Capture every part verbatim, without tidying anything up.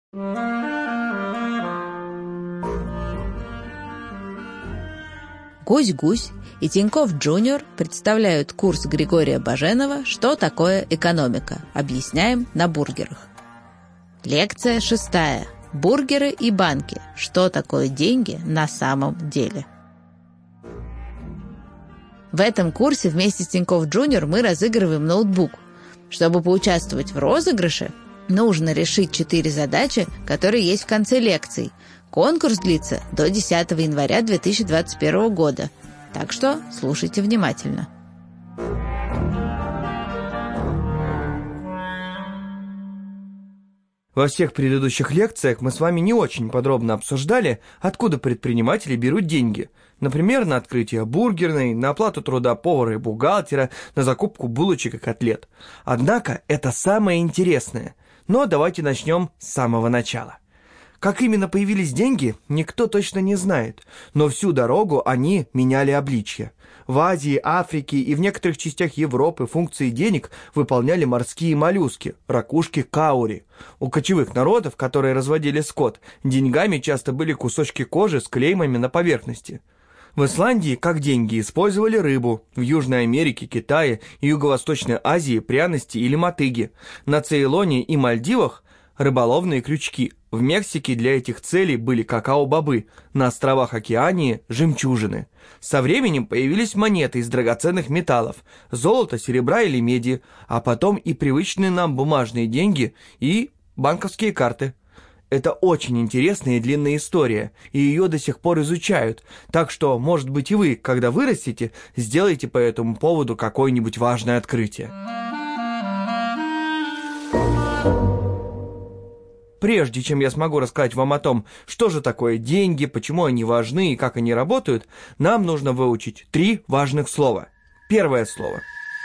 Гусь-Гусь и Тинькофф Джуниор представляют курс Григория Баженова «Что такое экономика?». Объясняем на бургерах. Лекция шестая. Бургеры и банки. Что такое деньги на самом деле? В этом курсе вместе с Тинькофф Джуниор мы разыгрываем ноутбук. Чтобы поучаствовать в розыгрыше, нужно решить четыре задачи, которые есть в конце лекций. Конкурс длится до десятого января две тысячи двадцать первого года. Так что слушайте внимательно. Во всех предыдущих лекциях мы с вами не очень подробно обсуждали, откуда предприниматели берут деньги. Например, на открытие бургерной, на оплату труда повара и бухгалтера, на закупку булочек и котлет. Однако это самое интересное. Но давайте начнем с самого начала. Как именно появились деньги, никто точно не знает, но всю дорогу они меняли обличье. В Азии, Африке и в некоторых частях Европы функции денег выполняли морские моллюски, ракушки каури. У кочевых народов, которые разводили скот, деньгами часто были кусочки кожи с клеймами на поверхности. В Исландии как деньги использовали рыбу, в Южной Америке, Китае и Юго-Восточной Азии пряности или мотыги, на Цейлоне и Мальдивах рыболовные крючки. В Мексике для этих целей были какао-бобы, на островах Океании – жемчужины. Со временем появились монеты из драгоценных металлов – золота, серебра или меди, а потом и привычные нам бумажные деньги и банковские карты. Это очень интересная и длинная история, и ее до сих пор изучают, так что, может быть, и вы, когда вырастете, сделаете по этому поводу какое-нибудь важное открытие. Прежде чем я смогу рассказать вам о том, что же такое деньги, почему они важны и как они работают, нам нужно выучить три важных слова. Первое слово.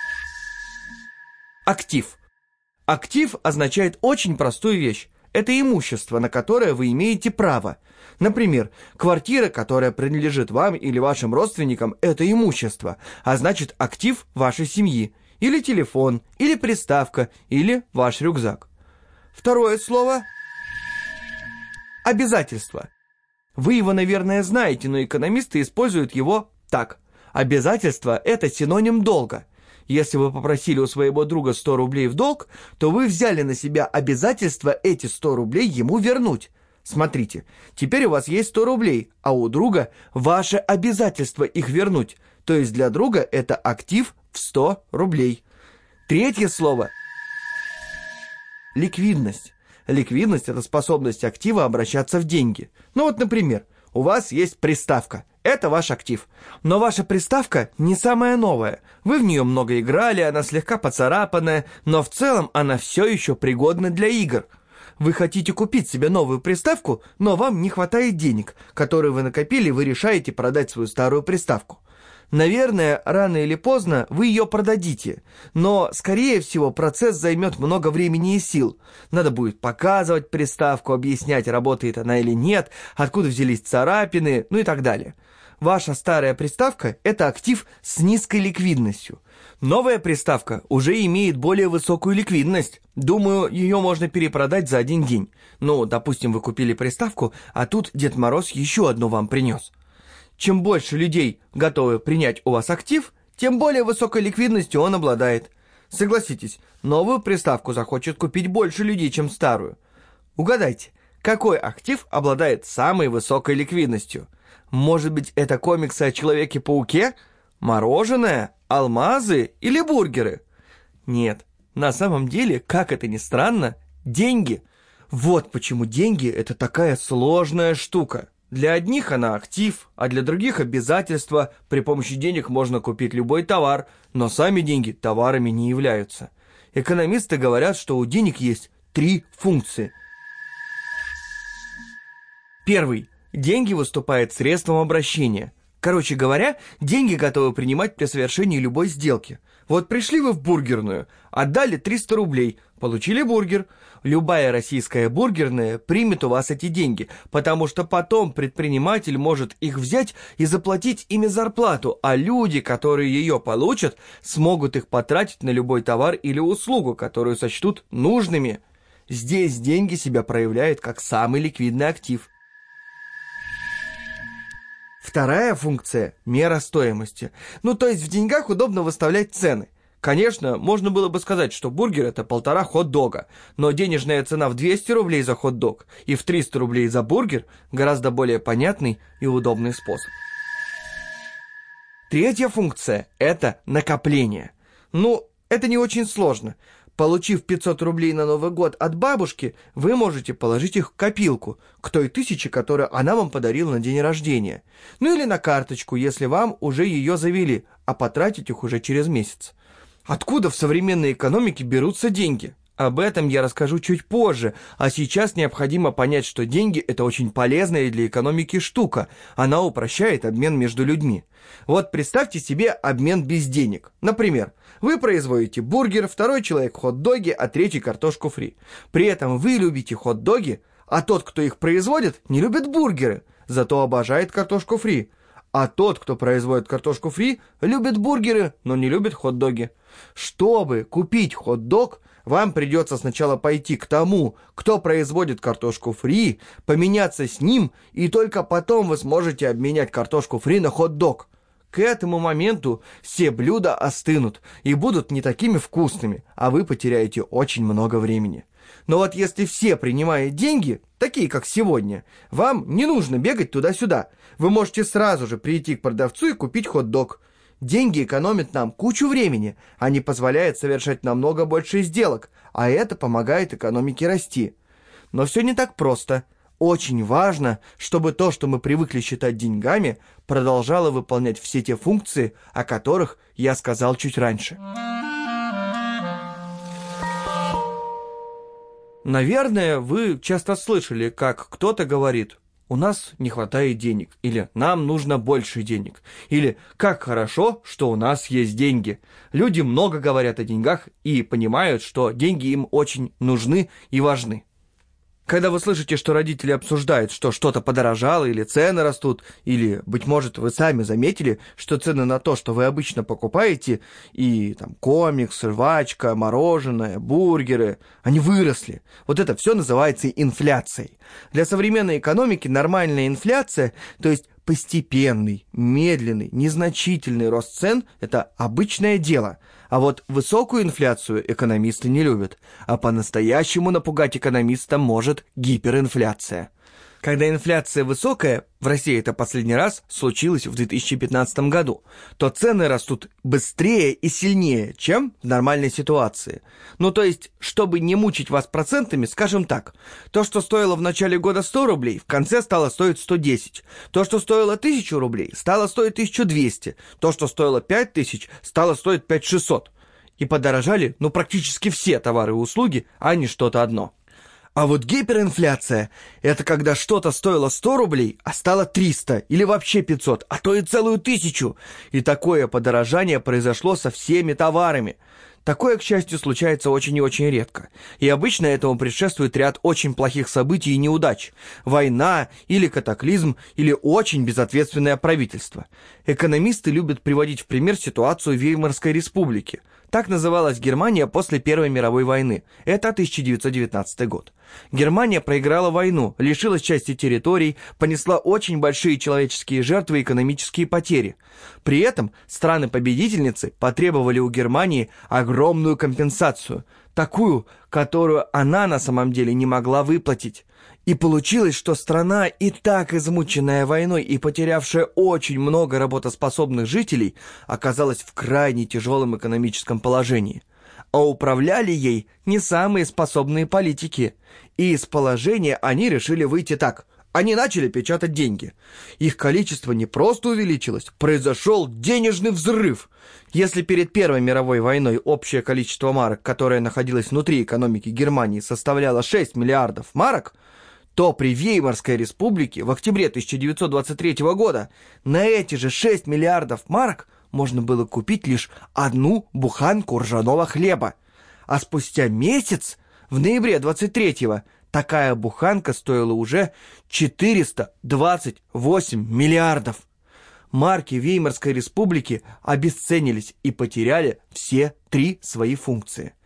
Актив. Актив означает очень простую вещь. Это имущество, на которое вы имеете право. Например, квартира, которая принадлежит вам или вашим родственникам, это имущество, а значит актив вашей семьи. Или телефон, или приставка, или ваш рюкзак. Второе слово. Обязательство. Вы его, наверное, знаете, но экономисты используют его так. Обязательство – это синоним долга. Если вы попросили у своего друга сто рублей в долг, то вы взяли на себя обязательство эти сто рублей ему вернуть. Смотрите, теперь у вас есть сто рублей, а у друга ваше обязательство их вернуть. То есть для друга это актив в сто рублей. Третье слово – ликвидность. Ликвидность – это способность актива обращаться в деньги. Ну вот, например, у вас есть приставка. Это ваш актив. Но ваша приставка не самая новая. Вы в нее много играли, она слегка поцарапанная, но в целом она все еще пригодна для игр. Вы хотите купить себе новую приставку, но вам не хватает денег, которые вы накопили, и вы решаете продать свою старую приставку. Наверное, рано или поздно вы ее продадите, но, скорее всего, процесс займет много времени и сил. Надо будет показывать приставку, объяснять, работает она или нет, откуда взялись царапины, ну и так далее. Ваша старая приставка – это актив с низкой ликвидностью. Новая приставка уже имеет более высокую ликвидность. Думаю, ее можно перепродать за один день. Ну, допустим, вы купили приставку, а тут Дед Мороз еще одну вам принес. Чем больше людей готовы принять у вас актив, тем более высокой ликвидностью он обладает. Согласитесь, новую приставку захочет купить больше людей, чем старую. Угадайте, какой актив обладает самой высокой ликвидностью? Может быть, это комиксы о Человеке-пауке? Мороженое? Алмазы или бургеры? Нет, на самом деле, как это ни странно, деньги. Вот почему деньги – это такая сложная штука. Для одних она актив, а для других обязательства. При помощи денег можно купить любой товар, но сами деньги товарами не являются. Экономисты говорят, что у денег есть три функции. Первый. Деньги выступают средством обращения. Короче говоря, деньги готовы принимать при совершении любой сделки. Вот пришли вы в бургерную, отдали триста рублей, получили бургер. Любая российская бургерная примет у вас эти деньги, потому что потом предприниматель может их взять и заплатить ими зарплату, а люди, которые ее получат, смогут их потратить на любой товар или услугу, которую сочтут нужными. Здесь деньги себя проявляют как самый ликвидный актив. Вторая функция – мера стоимости. Ну, то есть в деньгах удобно выставлять цены. Конечно, можно было бы сказать, что бургер – это полтора хот-дога, но денежная цена в двести рублей за хот-дог и в триста рублей за бургер – гораздо более понятный и удобный способ. Третья функция – это накопление. Ну, это не очень сложно. Получив пятьсот рублей на Новый год от бабушки, вы можете положить их в копилку, к той тысяче, которую она вам подарила на день рождения. Ну или на карточку, если вам уже ее завели, а потратить их уже через месяц. Откуда в современной экономике берутся деньги? Об этом я расскажу чуть позже, а сейчас необходимо понять, что деньги – это очень полезная для экономики штука, она упрощает обмен между людьми. Вот представьте себе обмен без денег. Например, вы производите бургер, второй человек хот-доги, а третий картошку фри. При этом вы любите хот-доги, а тот, кто их производит, не любит бургеры, зато обожает картошку фри. А тот, кто производит картошку фри, любит бургеры, но не любит хот-доги. Чтобы купить хот-дог, вам придется сначала пойти к тому, кто производит картошку фри, поменяться с ним, и только потом вы сможете обменять картошку фри на хот-дог. К этому моменту все блюда остынут и будут не такими вкусными, а вы потеряете очень много времени. Но вот если все принимают деньги, такие как сегодня, вам не нужно бегать туда-сюда. Вы можете сразу же прийти к продавцу и купить хот-дог. Деньги экономят нам кучу времени, они позволяют совершать намного больше сделок, а это помогает экономике расти. Но все не так просто. Очень важно, чтобы то, что мы привыкли считать деньгами, продолжало выполнять все те функции, о которых я сказал чуть раньше. Наверное, вы часто слышали, как кто-то говорит: «У нас не хватает денег», или «нам нужно больше денег», или «как хорошо, что у нас есть деньги». Люди много говорят о деньгах и понимают, что деньги им очень нужны и важны. Когда вы слышите, что родители обсуждают, что что-то подорожало или цены растут, или, быть может, вы сами заметили, что цены на то, что вы обычно покупаете, и там комиксы, жвачка, мороженое, бургеры, они выросли. Вот это все называется инфляцией. Для современной экономики нормальная инфляция, то есть постепенный, медленный, незначительный рост цен – это обычное дело. А вот высокую инфляцию экономисты не любят. А по-настоящему напугать экономиста может гиперинфляция. Когда инфляция высокая, в России это последний раз случилось в две тысячи пятнадцатом году, то цены растут быстрее и сильнее, чем в нормальной ситуации. Ну то есть, чтобы не мучить вас процентами, скажем так, то, что стоило в начале года сто рублей, в конце стало стоить сто десять. То, что стоило тысячу рублей, стало стоить тысячу двести. То, что стоило пять тысяч, стало стоить пять тысяч шестьсот. И подорожали, ну, практически все товары и услуги, а не что-то одно. А вот гиперинфляция – это когда что-то стоило сто рублей, а стало триста или вообще пятьсот, а то и целую тысячу. И такое подорожание произошло со всеми товарами. Такое, к счастью, случается очень и очень редко. И обычно этому предшествует ряд очень плохих событий и неудач. Война или катаклизм, или очень безответственное правительство. Экономисты любят приводить в пример ситуацию Веймарской республики. Так называлась Германия после Первой мировой войны. Это тысяча девятьсот девятнадцатый год. Германия проиграла войну, лишилась части территорий, понесла очень большие человеческие жертвы и экономические потери. При этом страны-победительницы потребовали у Германии огромную компенсацию, такую, которую она на самом деле не могла выплатить. И получилось, что страна, и так измученная войной и потерявшая очень много работоспособных жителей, оказалась в крайне тяжелом экономическом положении. А управляли ей не самые способные политики. И из положения они решили выйти так. Они начали печатать деньги. Их количество не просто увеличилось, произошел денежный взрыв. Если перед Первой мировой войной общее количество марок, которое находилось внутри экономики Германии, составляло шесть миллиардов марок, то при Веймарской республике в октябре тысяча девятьсот двадцать третьего года на эти же шесть миллиардов марок можно было купить лишь одну буханку ржаного хлеба. А спустя месяц, в ноябре двадцать третьего, такая буханка стоила уже четыреста двадцать восемь миллиардов. Марки Веймарской республики обесценились и потеряли все три свои функции.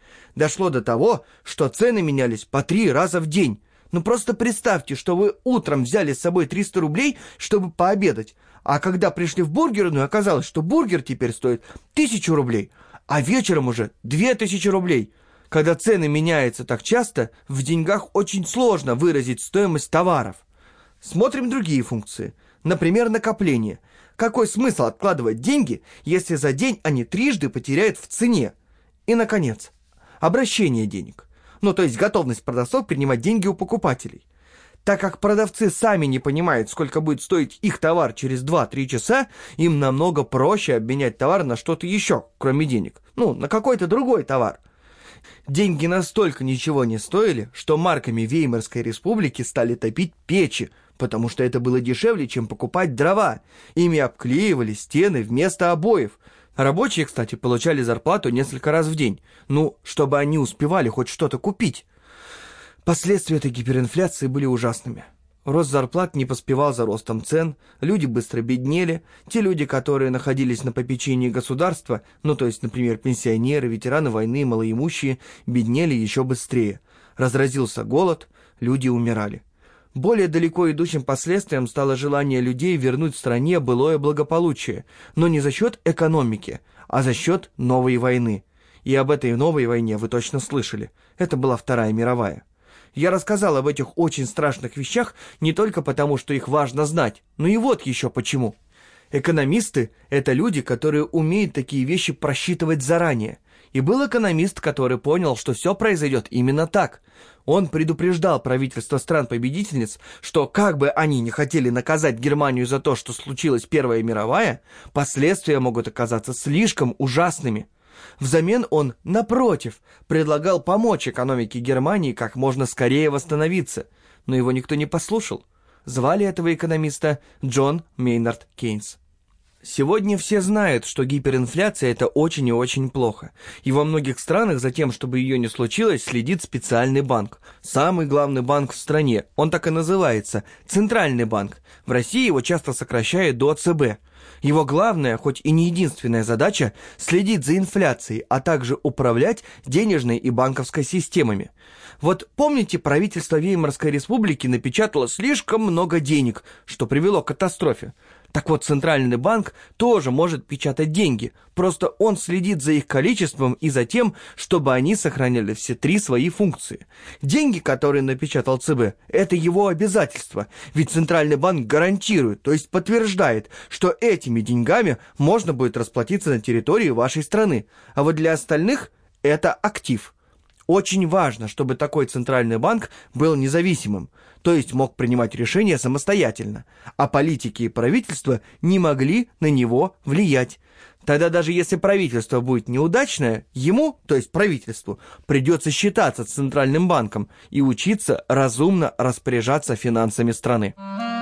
Дошло до того, что цены менялись по три раза в день. Ну просто представьте, что вы утром взяли с собой триста рублей, чтобы пообедать, а когда пришли в бургерную, оказалось, что бургер теперь стоит тысячу рублей, а вечером уже две тысячи рублей. Когда цены меняются так часто, в деньгах очень сложно выразить стоимость товаров. Смотрим другие функции. Например, накопление. Какой смысл откладывать деньги, если за день они трижды потеряют в цене? И, наконец, обращение денег. Ну, то есть готовность продавцов принимать деньги у покупателей. Так как продавцы сами не понимают, сколько будет стоить их товар через два-три часа, им намного проще обменять товар на что-то еще, кроме денег. Ну, на какой-то другой товар. Деньги настолько ничего не стоили, что марками Веймарской республики стали топить печи, потому что это было дешевле, чем покупать дрова. Ими обклеивали стены вместо обоев. Рабочие, кстати, получали зарплату несколько раз в день, ну, чтобы они успевали хоть что-то купить. Последствия этой гиперинфляции были ужасными. Рост зарплат не поспевал за ростом цен, люди быстро беднели, те люди, которые находились на попечении государства, ну, то есть, например, пенсионеры, ветераны войны, малоимущие, беднели еще быстрее. Разразился голод, люди умирали. Более далеко идущим последствием стало желание людей вернуть стране былое благополучие, но не за счет экономики, а за счет новой войны. И об этой новой войне вы точно слышали. Это была Вторая мировая. Я рассказал об этих очень страшных вещах не только потому, что их важно знать, но и вот еще почему. Экономисты – это люди, которые умеют такие вещи просчитывать заранее. И был экономист, который понял, что все произойдет именно так. Он предупреждал правительства стран-победительниц, что как бы они ни хотели наказать Германию за то, что случилась Первая мировая, последствия могут оказаться слишком ужасными. Взамен он, напротив, предлагал помочь экономике Германии как можно скорее восстановиться, но его никто не послушал. Звали этого экономиста Джон Мейнард Кейнс. Сегодня все знают, что гиперинфляция – это очень и очень плохо. И во многих странах за тем, чтобы ее не случилось, следит специальный банк. Самый главный банк в стране. Он так и называется – Центральный банк. В России его часто сокращают до ЦБ. Его главная, хоть и не единственная задача – следить за инфляцией, а также управлять денежной и банковской системами. Вот помните, правительство Веймарской республики напечатало слишком много денег, что привело к катастрофе? Так вот, Центральный банк тоже может печатать деньги, просто он следит за их количеством и за тем, чтобы они сохраняли все три свои функции. Деньги, которые напечатал ЦБ, это его обязательство, ведь Центральный банк гарантирует, то есть подтверждает, что этими деньгами можно будет расплатиться на территории вашей страны, а вот для остальных это актив. Очень важно, чтобы такой центральный банк был независимым, то есть мог принимать решения самостоятельно, а политики и правительство не могли на него влиять. Тогда даже если правительство будет неудачное, ему, то есть правительству, придется считаться с центральным банком и учиться разумно распоряжаться финансами страны.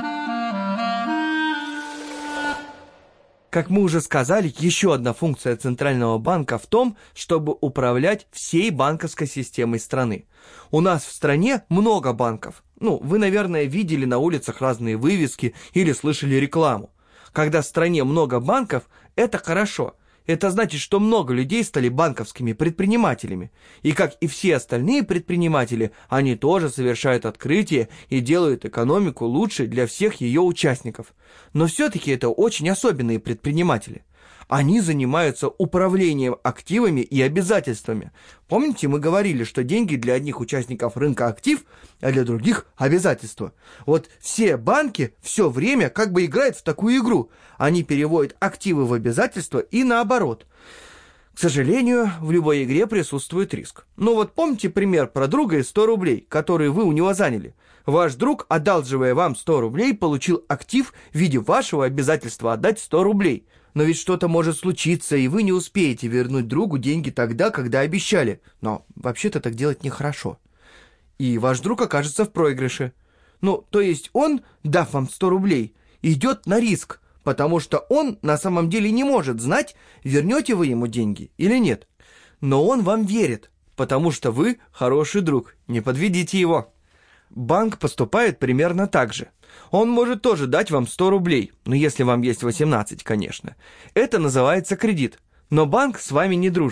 Как мы уже сказали, еще одна функция Центрального банка в том, чтобы управлять всей банковской системой страны. У нас в стране много банков. Ну, вы, наверное, видели на улицах разные вывески или слышали рекламу. Когда в стране много банков, это хорошо. Это значит, что много людей стали банковскими предпринимателями. И как и все остальные предприниматели, они тоже совершают открытия и делают экономику лучше для всех ее участников. Но все-таки это очень особенные предприниматели. Они занимаются управлением активами и обязательствами. Помните, мы говорили, что деньги для одних участников рынка актив, а для других обязательства. Вот все банки все время как бы играют в такую игру. Они переводят активы в обязательства и наоборот. К сожалению, в любой игре присутствует риск. Ну вот помните пример про друга и сто рублей, которые вы у него заняли. Ваш друг, одалживая вам сто рублей, получил актив в виде вашего обязательства отдать сто рублей. Но ведь что-то может случиться, и вы не успеете вернуть другу деньги тогда, когда обещали. Но вообще-то так делать нехорошо. И ваш друг окажется в проигрыше. Ну, то есть он, дав вам сто рублей, идет на риск, потому что он на самом деле не может знать, вернете вы ему деньги или нет. Но он вам верит, потому что вы хороший друг, не подведите его. Банк поступает примерно так же. Он может тоже дать вам сто рублей, но если вам есть восемнадцать, конечно. Это называется кредит. Но банк с вами не дружит.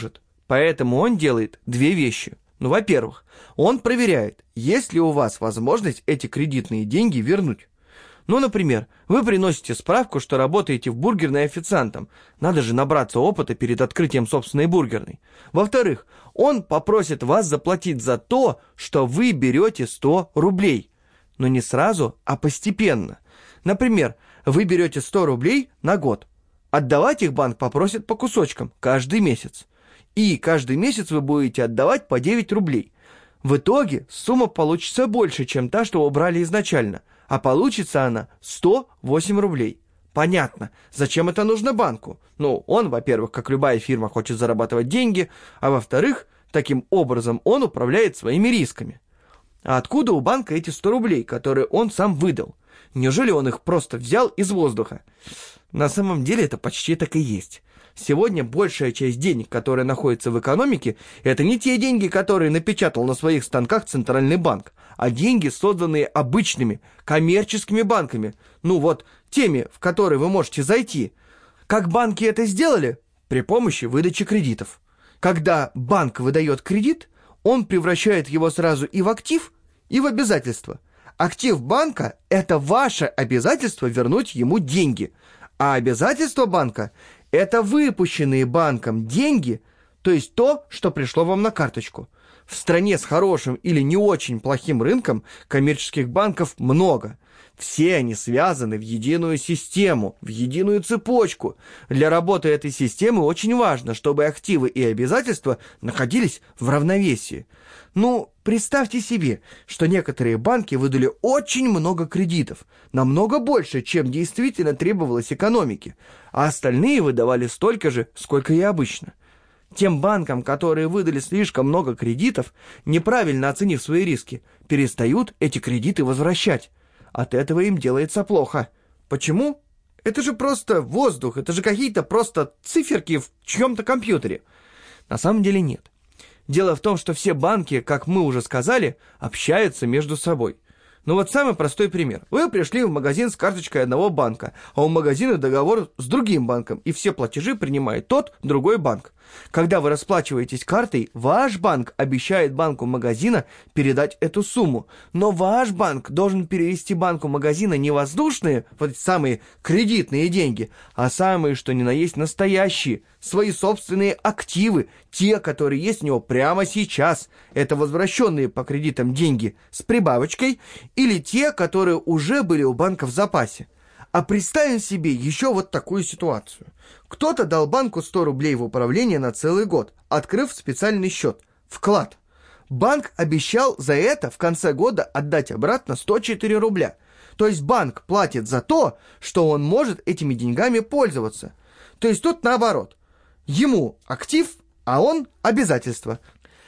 Поэтому он делает две вещи. Ну, во-первых, он проверяет, есть ли у вас возможность эти кредитные деньги вернуть. Ну, например, вы приносите справку, что работаете в бургерной официантом. Надо же набраться опыта перед открытием собственной бургерной. Во-вторых, он попросит вас заплатить за то, что вы берете сто рублей. Но не сразу, а постепенно. Например, вы берете сто рублей на год. Отдавать их банк попросит по кусочкам каждый месяц. И каждый месяц вы будете отдавать по девять рублей. В итоге сумма получится больше, чем та, что вы брали изначально. А получится она сто восемь рублей. Понятно, зачем это нужно банку? Ну, он, во-первых, как любая фирма, хочет зарабатывать деньги, а во-вторых, таким образом он управляет своими рисками. А откуда у банка эти сто рублей, которые он сам выдал? Неужели он их просто взял из воздуха? На самом деле это почти так и есть. Сегодня большая часть денег, которые находятся в экономике, это не те деньги, которые напечатал на своих станках Центральный банк, а деньги, созданные обычными коммерческими банками. Ну вот, теми, в которые вы можете зайти. Как банки это сделали? При помощи выдачи кредитов. Когда банк выдает кредит, он превращает его сразу и в актив, и в обязательство. Актив банка – это ваше обязательство вернуть ему деньги, а обязательство банка – это выпущенные банком деньги, то есть то, что пришло вам на карточку. В стране с хорошим или не очень плохим рынком коммерческих банков много. Все они связаны в единую систему, в единую цепочку. Для работы этой системы очень важно, чтобы активы и обязательства находились в равновесии. Ну, представьте себе, что некоторые банки выдали очень много кредитов, намного больше, чем действительно требовалось экономике, а остальные выдавали столько же, сколько и обычно. Тем банкам, которые выдали слишком много кредитов, неправильно оценив свои риски, перестают эти кредиты возвращать. От этого им делается плохо. Почему? Это же просто воздух, это же какие-то просто циферки в чьем-то компьютере. На самом деле нет. Дело в том, что все банки, как мы уже сказали, общаются между собой. Ну вот самый простой пример. Вы пришли в магазин с карточкой одного банка, а у магазина договор с другим банком, и все платежи принимает тот, другой банк. Когда вы расплачиваетесь картой, ваш банк обещает банку магазина передать эту сумму, но ваш банк должен перевести банку магазина не воздушные, вот эти самые кредитные деньги, а самые, что ни на есть, настоящие, свои собственные активы, те, которые есть у него прямо сейчас. Это возвращенные по кредитам деньги с прибавочкой или те, которые уже были у банка в запасе. А представим себе еще вот такую ситуацию. Кто-то дал банку сто рублей в управление на целый год, открыв специальный счет, вклад. Банк обещал за это в конце года отдать обратно сто четыре рубля. То есть банк платит за то, что он может этими деньгами пользоваться. То есть тут наоборот. Ему актив, а он обязательство.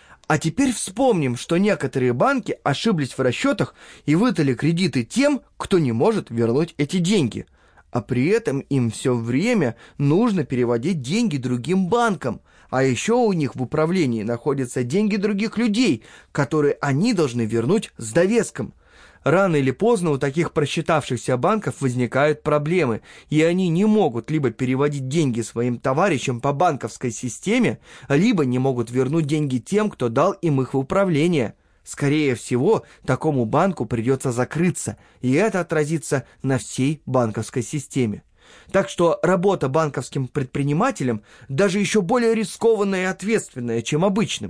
А теперь вспомним, что некоторые банки ошиблись в расчетах и выдали кредиты тем, кто не может вернуть эти деньги. А при этом им все время нужно переводить деньги другим банкам. А еще у них в управлении находятся деньги других людей, которые они должны вернуть с довеском. Рано или поздно у таких просчитавшихся банков возникают проблемы, и они не могут либо переводить деньги своим товарищам по банковской системе, либо не могут вернуть деньги тем, кто дал им их в управление. Скорее всего, такому банку придется закрыться, и это отразится на всей банковской системе. Так что работа банковским предпринимателем даже еще более рискованная и ответственная, чем обычным.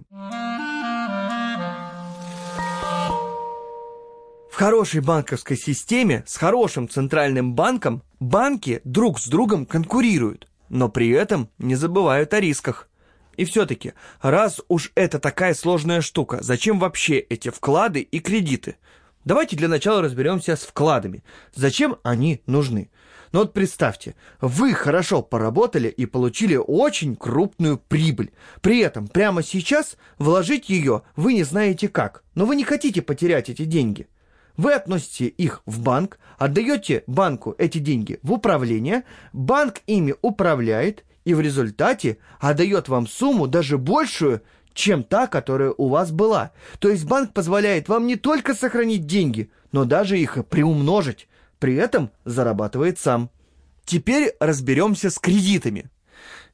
В хорошей банковской системе с хорошим центральным банком банки друг с другом конкурируют, но при этом не забывают о рисках. И все-таки, раз уж это такая сложная штука, зачем вообще эти вклады и кредиты? Давайте для начала разберемся с вкладами. Зачем они нужны? Ну вот представьте, вы хорошо поработали и получили очень крупную прибыль. При этом прямо сейчас вложить ее вы не знаете как, но вы не хотите потерять эти деньги. Вы относите их в банк, отдаете банку эти деньги в управление, банк ими управляет и в результате отдает вам сумму даже большую, чем та, которая у вас была. То есть банк позволяет вам не только сохранить деньги, но даже их приумножить, при этом зарабатывает сам. Теперь разберемся с кредитами.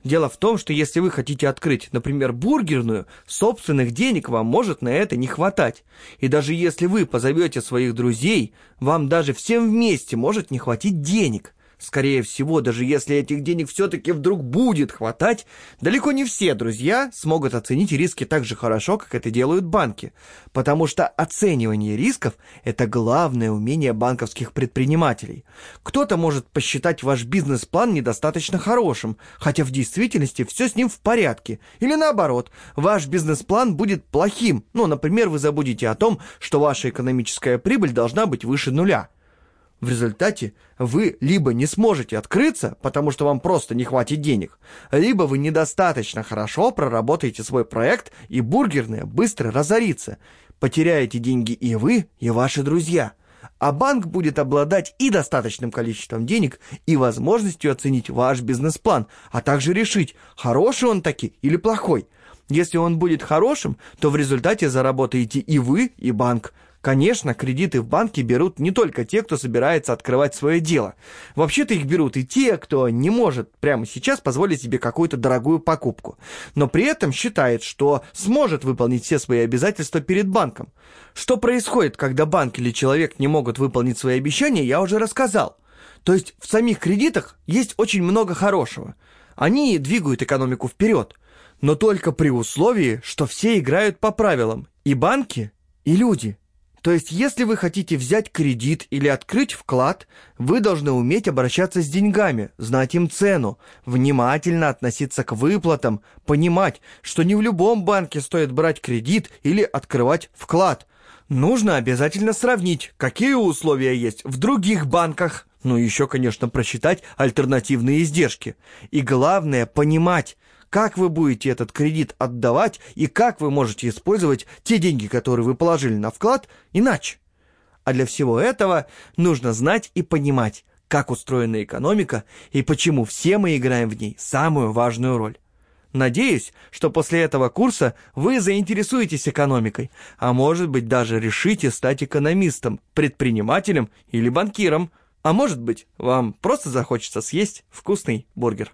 Дело в том, что если вы хотите открыть, например, бургерную, собственных денег вам может на это не хватать. И даже если вы позовете своих друзей, вам даже всем вместе может не хватить денег. Скорее всего, даже если этих денег все-таки вдруг будет хватать, далеко не все друзья смогут оценить риски так же хорошо, как это делают банки. Потому что оценивание рисков – это главное умение банковских предпринимателей. Кто-то может посчитать ваш бизнес-план недостаточно хорошим, хотя в действительности все с ним в порядке. Или наоборот, ваш бизнес-план будет плохим. Ну, например, вы забудете о том, что ваша экономическая прибыль должна быть выше нуля. В результате вы либо не сможете открыться, потому что вам просто не хватит денег, либо вы недостаточно хорошо проработаете свой проект, и бургерная быстро разорится. Потеряете деньги и вы, и ваши друзья. А банк будет обладать и достаточным количеством денег, и возможностью оценить ваш бизнес-план, а также решить, хороший он таки или плохой. Если он будет хорошим, то в результате заработаете и вы, и банк. Конечно, кредиты в банке берут не только те, кто собирается открывать свое дело. Вообще-то их берут и те, кто не может прямо сейчас позволить себе какую-то дорогую покупку, но при этом считает, что сможет выполнить все свои обязательства перед банком. Что происходит, когда банк или человек не могут выполнить свои обещания, я уже рассказал. То есть в самих кредитах есть очень много хорошего. Они двигают экономику вперед, но только при условии, что все играют по правилам, и банки, и люди. То есть, если вы хотите взять кредит или открыть вклад, вы должны уметь обращаться с деньгами, знать им цену, внимательно относиться к выплатам, понимать, что не в любом банке стоит брать кредит или открывать вклад. Нужно обязательно сравнить, какие условия есть в других банках. Ну и еще, конечно, просчитать альтернативные издержки. И главное, понимать, как вы будете этот кредит отдавать и как вы можете использовать те деньги, которые вы положили на вклад, иначе. А для всего этого нужно знать и понимать, как устроена экономика и почему все мы играем в ней самую важную роль. Надеюсь, что после этого курса вы заинтересуетесь экономикой, а может быть даже решите стать экономистом, предпринимателем или банкиром. А может быть, вам просто захочется съесть вкусный бургер.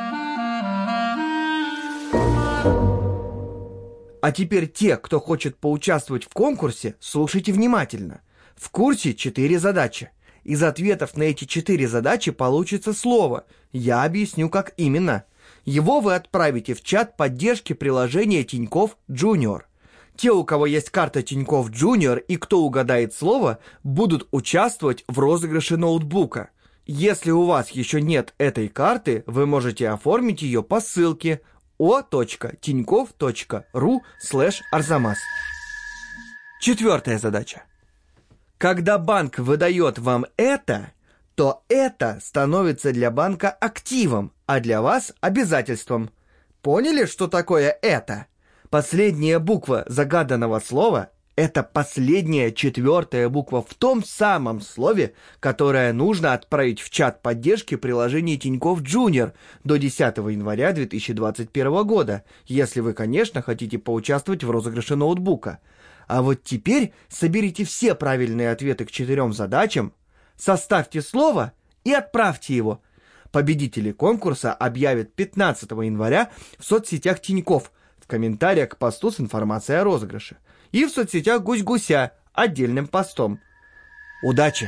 А теперь те, кто хочет поучаствовать в конкурсе, слушайте внимательно. В курсе четыре задачи. Из ответов на эти четыре задачи получится слово. Я объясню, как именно. Его вы отправите в чат поддержки приложения Тинькофф Junior. Те, у кого есть карта Тинькофф Junior и кто угадает слово, будут участвовать в розыгрыше ноутбука. Если у вас еще нет этой карты, вы можете оформить ее по ссылке о.тинькофф.ру слэш арзамас. Четвертая задача. Когда банк выдает вам это, то это становится для банка активом, а для вас обязательством. Поняли, что такое это? Последняя буква загаданного слова – это последняя четвертая буква в том самом слове, которое нужно отправить в чат поддержки приложения Тинькофф Junior до десятого января две тысячи двадцать первого года, если вы, конечно, хотите поучаствовать в розыгрыше ноутбука. А вот теперь соберите все правильные ответы к четырем задачам, составьте слово и отправьте его. Победители конкурса объявят пятнадцатого января в соцсетях Тинькофф, в комментариях к посту с информацией о розыгрыше, и в соцсетях Гусь-Гуся отдельным постом. Удачи!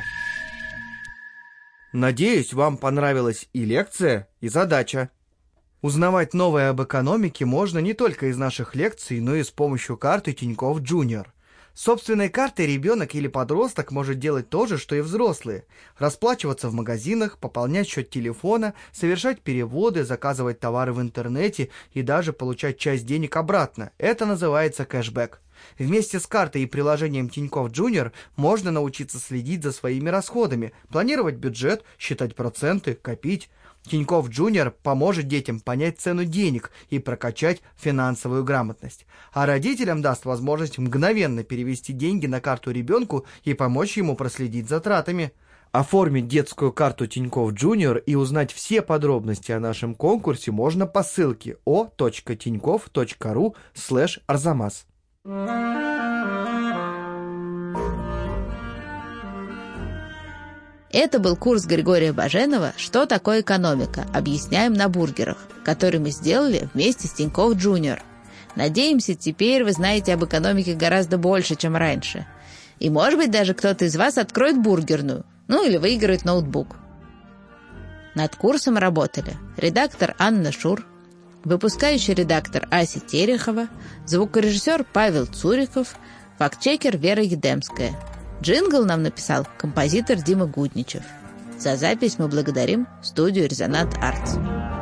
Надеюсь, вам понравилась и лекция, и задача. Узнавать новое об экономике можно не только из наших лекций, но и с помощью карты Тинькофф Junior. С собственной картой ребенок или подросток может делать то же, что и взрослые. Расплачиваться в магазинах, пополнять счет телефона, совершать переводы, заказывать товары в интернете и даже получать часть денег обратно. Это называется кэшбэк. Вместе с картой и приложением Тинькофф Junior можно научиться следить за своими расходами, планировать бюджет, считать проценты, копить. Тинькофф Junior поможет детям понять цену денег и прокачать финансовую грамотность. А родителям даст возможность мгновенно перевести деньги на карту ребенку и помочь ему проследить за тратами. Оформить детскую карту Тинькофф Junior и узнать все подробности о нашем конкурсе можно по ссылке о.тинькофф.ру слэш арзамас. Это был курс Григория Баженова «Что такое экономика? Объясняем на бургерах», который мы сделали вместе с Тинькофф Junior. Надеемся, теперь вы знаете об экономике гораздо больше, чем раньше. И, может быть, даже кто-то из вас откроет бургерную, ну или выиграет ноутбук. Над курсом работали редактор Анна Шур, выпускающий редактор Ася Терехова, звукорежиссер Павел Цуриков, фактчекер Вера Едемская. Джингл нам написал композитор Дима Гудничев. За запись мы благодарим студию «Резонант Артс».